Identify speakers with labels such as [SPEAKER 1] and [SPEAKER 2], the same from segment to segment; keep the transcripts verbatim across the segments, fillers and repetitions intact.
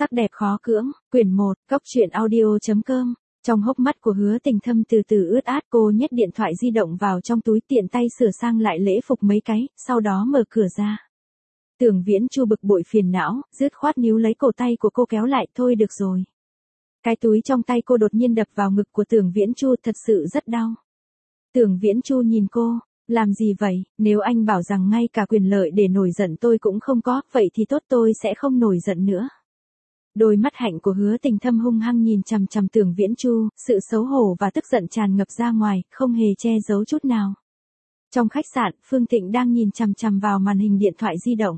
[SPEAKER 1] Sắc đẹp khó cưỡng, quyển một, góc truyện audio chấm com. Trong hốc mắt của Hứa Tình Thâm từ từ ướt át, cô nhét điện thoại di động vào trong túi tiện tay sửa sang lại lễ phục mấy cái, sau đó mở cửa ra. Tưởng Viễn Chu bực bội phiền não, dứt khoát níu lấy cổ tay của cô kéo lại, thôi được rồi. Cái túi trong tay cô đột nhiên đập vào ngực của Tưởng Viễn Chu, thật sự rất đau. Tưởng Viễn Chu nhìn cô, làm gì vậy, nếu anh bảo rằng ngay cả quyền lợi để nổi giận tôi cũng không có, vậy thì tốt, tôi sẽ không nổi giận nữa. Đôi mắt hạnh của Hứa Tình Thâm hung hăng nhìn chằm chằm Tưởng Viễn Chu, sự xấu hổ và tức giận tràn ngập ra ngoài, không hề che giấu chút nào. Trong khách sạn, Phương Thịnh đang nhìn chằm chằm vào màn hình điện thoại di động.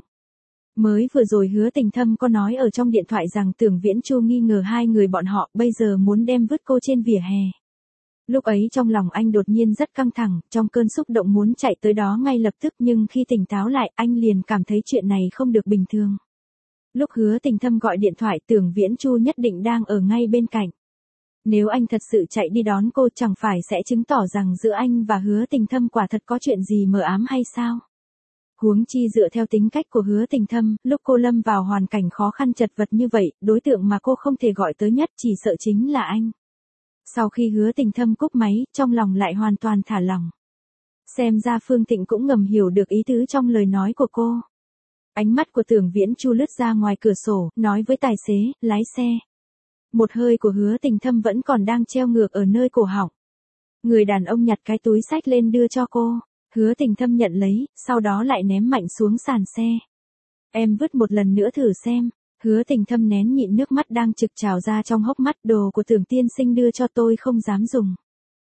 [SPEAKER 1] Mới vừa rồi Hứa Tình Thâm có nói ở trong điện thoại rằng Tưởng Viễn Chu nghi ngờ hai người bọn họ, bây giờ muốn đem vứt cô trên vỉa hè. Lúc ấy trong lòng anh đột nhiên rất căng thẳng, trong cơn xúc động muốn chạy tới đó ngay lập tức, nhưng khi tỉnh táo lại, anh liền cảm thấy chuyện này không được bình thường. Lúc Hứa Tình Thâm gọi điện thoại, Tưởng Viễn Chu nhất định đang ở ngay bên cạnh. Nếu anh thật sự chạy đi đón cô, chẳng phải sẽ chứng tỏ rằng giữa anh và Hứa Tình Thâm quả thật có chuyện gì mờ ám hay sao? Huống chi dựa theo tính cách của Hứa Tình Thâm, lúc cô lâm vào hoàn cảnh khó khăn chật vật như vậy, đối tượng mà cô không thể gọi tới nhất chỉ sợ chính là anh. Sau khi Hứa Tình Thâm cúp máy, trong lòng lại hoàn toàn thả lỏng. Xem ra Phương Thịnh cũng ngầm hiểu được ý tứ trong lời nói của cô. Ánh mắt của Tưởng Viễn Chu lướt ra ngoài cửa sổ, nói với tài xế, lái xe. Một hơi của Hứa Tình Thâm vẫn còn đang treo ngược ở nơi cổ họng. Người đàn ông nhặt cái túi xách lên đưa cho cô. Hứa Tình Thâm nhận lấy, sau đó lại ném mạnh xuống sàn xe. Em vứt một lần nữa thử xem. Hứa Tình Thâm nén nhịn nước mắt đang trực trào ra trong hốc mắt, đồ của Tưởng tiên sinh đưa cho tôi không dám dùng.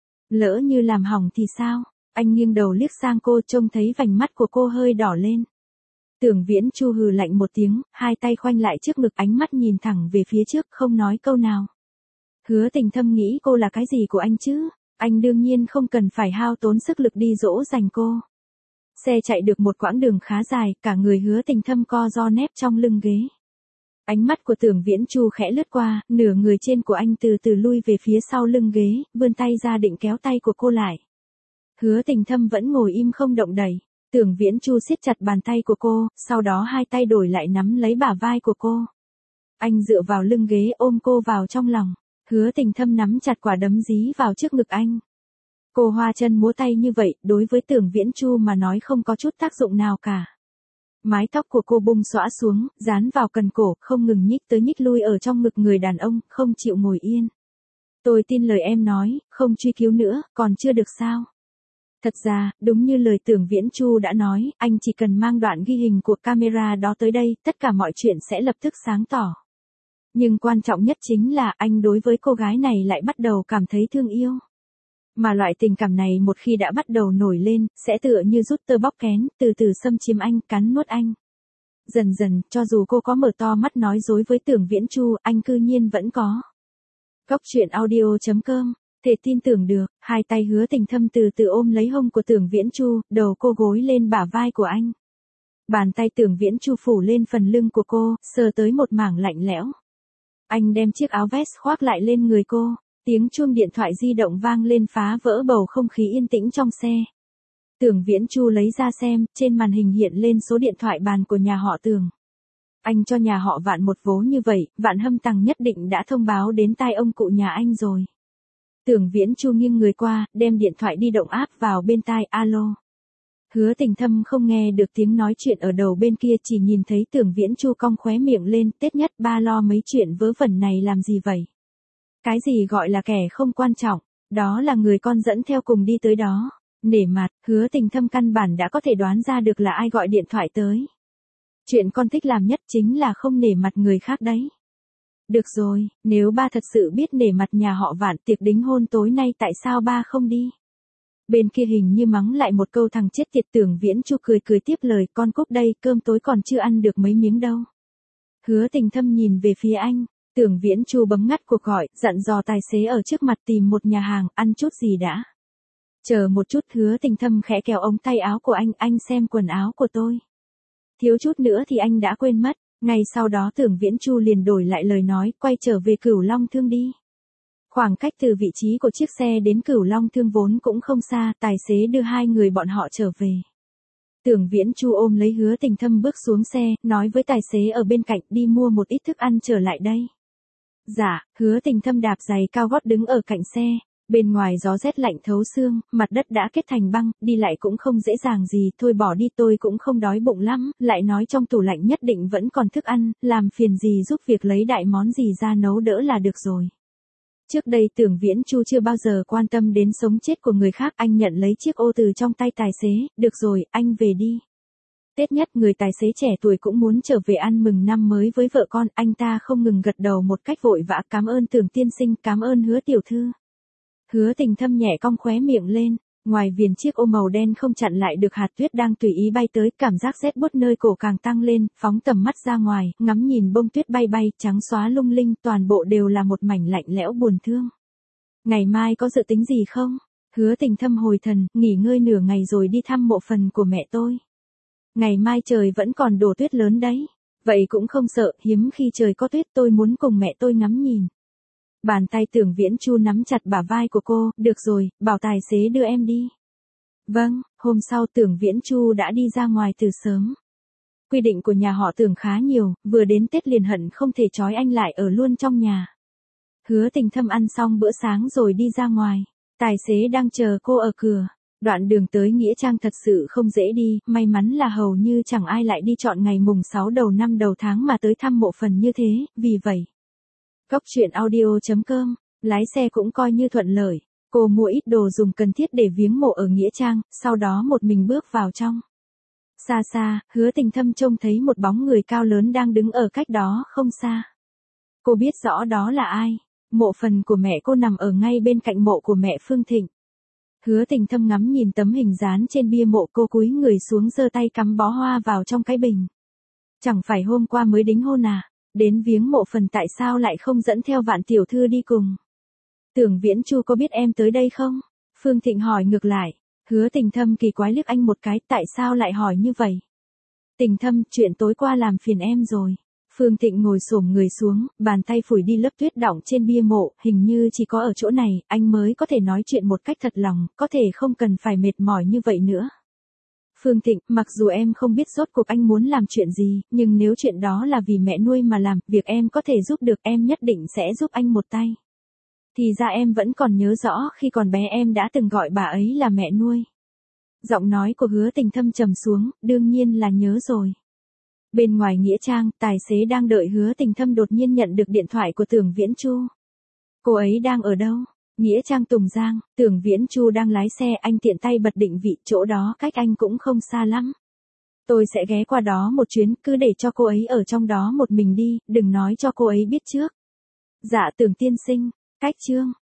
[SPEAKER 1] Lỡ như làm hỏng thì sao? Anh nghiêng đầu liếc sang cô, trông thấy vành mắt của cô hơi đỏ lên. Tưởng Viễn Chu hừ lạnh một tiếng, hai tay khoanh lại trước ngực, ánh mắt nhìn thẳng về phía trước, không nói câu nào. Hứa Tình Thâm nghĩ cô là cái gì của anh chứ? Anh đương nhiên không cần phải hao tốn sức lực đi dỗ dành cô. Xe chạy được một quãng đường khá dài, cả người Hứa Tình Thâm co ro nép trong lưng ghế. Ánh mắt của Tưởng Viễn Chu khẽ lướt qua, nửa người trên của anh từ từ lui về phía sau lưng ghế, vươn tay ra định kéo tay của cô lại. Hứa Tình Thâm vẫn ngồi im không động đậy. Tưởng Viễn Chu siết chặt bàn tay của cô, sau đó hai tay đổi lại nắm lấy bả vai của cô. Anh dựa vào lưng ghế ôm cô vào trong lòng. Hứa Tình Thâm nắm chặt quả đấm dí vào trước ngực anh. Cô hoa chân múa tay như vậy, đối với Tưởng Viễn Chu mà nói không có chút tác dụng nào cả. Mái tóc của cô bung xõa xuống, dán vào cần cổ, không ngừng nhích tới nhích lui ở trong ngực người đàn ông, không chịu ngồi yên. Tôi tin lời em nói, không truy cứu nữa, còn chưa được sao? Thật ra, đúng như lời Tưởng Viễn Chu đã nói, anh chỉ cần mang đoạn ghi hình của camera đó tới đây, tất cả mọi chuyện sẽ lập tức sáng tỏ. Nhưng quan trọng nhất chính là anh đối với cô gái này lại bắt đầu cảm thấy thương yêu. Mà loại tình cảm này một khi đã bắt đầu nổi lên, sẽ tựa như rút tơ bóc kén, từ từ xâm chiếm anh, cắn nuốt anh. Dần dần, cho dù cô có mở to mắt nói dối với Tưởng Viễn Chu, anh cư nhiên vẫn có. Góc truyện audio chấm com. Thể tin tưởng được, hai tay Hứa Tình Thâm từ từ ôm lấy hông của Tưởng Viễn Chu, đầu cô gối lên bả vai của anh. Bàn tay Tưởng Viễn Chu phủ lên phần lưng của cô, sờ tới một mảng lạnh lẽo. Anh đem chiếc áo vest khoác lại lên người cô, tiếng chuông điện thoại di động vang lên phá vỡ bầu không khí yên tĩnh trong xe. Tưởng Viễn Chu lấy ra xem, trên màn hình hiện lên số điện thoại bàn của nhà họ Tưởng. Anh cho nhà họ Vạn một vố như vậy, Vạn Hâm Tằng nhất định đã thông báo đến tai ông cụ nhà anh rồi. Tưởng Viễn Chu nghiêng người qua, đem điện thoại di động áp vào bên tai, alo. Hứa Tình Thâm không nghe được tiếng nói chuyện ở đầu bên kia, chỉ nhìn thấy Tưởng Viễn Chu cong khóe miệng lên, Tết nhất ba lo mấy chuyện vớ vẩn này làm gì vậy? Cái gì gọi là kẻ không quan trọng, đó là người con dẫn theo cùng đi tới đó. Nể mặt, Hứa Tình Thâm căn bản đã có thể đoán ra được là ai gọi điện thoại tới. Chuyện con thích làm nhất chính là không nể mặt người khác đấy. Được rồi, nếu ba thật sự biết nể mặt nhà họ Vạn, tiệc đính hôn tối nay tại sao ba không đi? Bên kia hình như mắng lại một câu, thằng chết tiệt. Tưởng Viễn Chu cười cười tiếp lời, con cúp đây, cơm tối còn chưa ăn được mấy miếng đâu. Hứa Tình Thâm nhìn về phía anh, Tưởng Viễn Chu bấm ngắt cuộc gọi, dặn dò tài xế ở trước mặt tìm một nhà hàng, ăn chút gì đã. Chờ một chút. Hứa Tình Thâm khẽ kéo ống tay áo của anh, anh xem quần áo của tôi. Thiếu chút nữa thì anh đã quên mất. Ngay sau đó Tưởng Viễn Chu liền đổi lại lời nói, quay trở về Cửu Long Thương đi. Khoảng cách từ vị trí của chiếc xe đến Cửu Long Thương vốn cũng không xa, tài xế đưa hai người bọn họ trở về. Tưởng Viễn Chu ôm lấy Hứa Tình Thâm bước xuống xe, nói với tài xế ở bên cạnh đi mua một ít thức ăn trở lại đây. Dạ, Hứa Tình Thâm đạp giày cao gót đứng ở cạnh xe. Bên ngoài gió rét lạnh thấu xương, mặt đất đã kết thành băng, đi lại cũng không dễ dàng gì, thôi bỏ đi tôi cũng không đói bụng lắm, lại nói trong tủ lạnh nhất định vẫn còn thức ăn, làm phiền gì giúp việc lấy đại món gì ra nấu đỡ là được rồi. Trước đây Tưởng Viễn Chu chưa bao giờ quan tâm đến sống chết của người khác, anh nhận lấy chiếc ô từ trong tay tài xế, được rồi, anh về đi. Tết nhất người tài xế trẻ tuổi cũng muốn trở về ăn mừng năm mới với vợ con, anh ta không ngừng gật đầu một cách vội vã, cảm ơn Tưởng tiên sinh, cảm ơn Hứa tiểu thư. Hứa Tình Thâm nhẹ cong khóe miệng lên, ngoài viền chiếc ô màu đen không chặn lại được hạt tuyết đang tùy ý bay tới, cảm giác rét buốt nơi cổ càng tăng lên, phóng tầm mắt ra ngoài, ngắm nhìn bông tuyết bay bay, trắng xóa lung linh, toàn bộ đều là một mảnh lạnh lẽo buồn thương. Ngày mai có dự tính gì không? Hứa Tình Thâm hồi thần, nghỉ ngơi nửa ngày rồi đi thăm mộ phần của mẹ tôi. Ngày mai trời vẫn còn đổ tuyết lớn đấy. Vậy cũng không sợ, hiếm khi trời có tuyết, tôi muốn cùng mẹ tôi ngắm nhìn. Bàn tay Tưởng Viễn Chu nắm chặt bả vai của cô, được rồi, bảo tài xế đưa em đi. Vâng, hôm sau Tưởng Viễn Chu đã đi ra ngoài từ sớm. Quy định của nhà họ Tưởng khá nhiều, vừa đến Tết liền hận không thể trói anh lại ở luôn trong nhà. Hứa Tình Thâm ăn xong bữa sáng rồi đi ra ngoài. Tài xế đang chờ cô ở cửa. Đoạn đường tới Nghĩa Trang thật sự không dễ đi, may mắn là hầu như chẳng ai lại đi chọn ngày mùng sáu đầu năm đầu tháng mà tới thăm mộ phần như thế, vì vậy. Cóc truyện audio chấm com, lái xe cũng coi như thuận lợi, cô mua ít đồ dùng cần thiết để viếng mộ ở Nghĩa Trang, sau đó một mình bước vào trong. Xa xa, Hứa Tình Thâm trông thấy một bóng người cao lớn đang đứng ở cách đó không xa. Cô biết rõ đó là ai, mộ phần của mẹ cô nằm ở ngay bên cạnh mộ của mẹ Phương Thịnh. Hứa Tình Thâm ngắm nhìn tấm hình dán trên bia mộ, cô cúi người xuống giơ tay cắm bó hoa vào trong cái bình. Chẳng phải hôm qua mới đính hôn à, đến viếng mộ phần tại sao lại không dẫn theo Vạn tiểu thư đi cùng? Tưởng Viễn Chu có biết em tới đây không? Phương Thịnh hỏi ngược lại. Hứa Tình Thâm kỳ quái liếc anh một cái, tại sao lại hỏi như vậy? Tình Thâm, chuyện tối qua làm phiền em rồi. Phương Thịnh ngồi xổm người xuống, bàn tay phủi đi lớp tuyết đọng trên bia mộ, hình như chỉ có ở chỗ này, anh mới có thể nói chuyện một cách thật lòng, có thể không cần phải mệt mỏi như vậy nữa. Phương Thịnh, mặc dù em không biết rốt cuộc anh muốn làm chuyện gì, nhưng nếu chuyện đó là vì mẹ nuôi mà làm, việc em có thể giúp được em nhất định sẽ giúp anh một tay. Thì ra em vẫn còn nhớ rõ khi còn bé em đã từng gọi bà ấy là mẹ nuôi. Giọng nói của Hứa Tình Thâm trầm xuống, đương nhiên là nhớ rồi. Bên ngoài Nghĩa Trang, tài xế đang đợi Hứa Tình Thâm đột nhiên nhận được điện thoại của Tưởng Viễn Chu. Cô ấy đang ở đâu? Nghĩa Trang Tùng Giang, Tưởng Viễn Chu đang lái xe, anh tiện tay bật định vị, chỗ đó cách anh cũng không xa lắm. Tôi sẽ ghé qua đó một chuyến, cứ để cho cô ấy ở trong đó một mình đi, đừng nói cho cô ấy biết trước. Dạ Tưởng tiên sinh, cách chương.